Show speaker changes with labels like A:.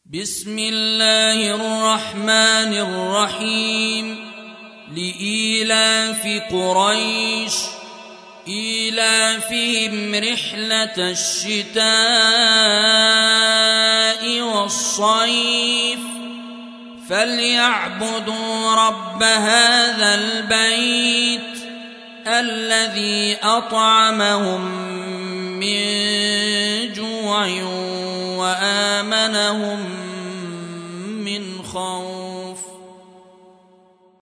A: بسم الله الرحمن الرحيم لإيلاف قريش إيلافهم رحلة الشتاء والصيف فليعبدوا رب هذا البيت الذي أطعمهم من جوع وآمنهم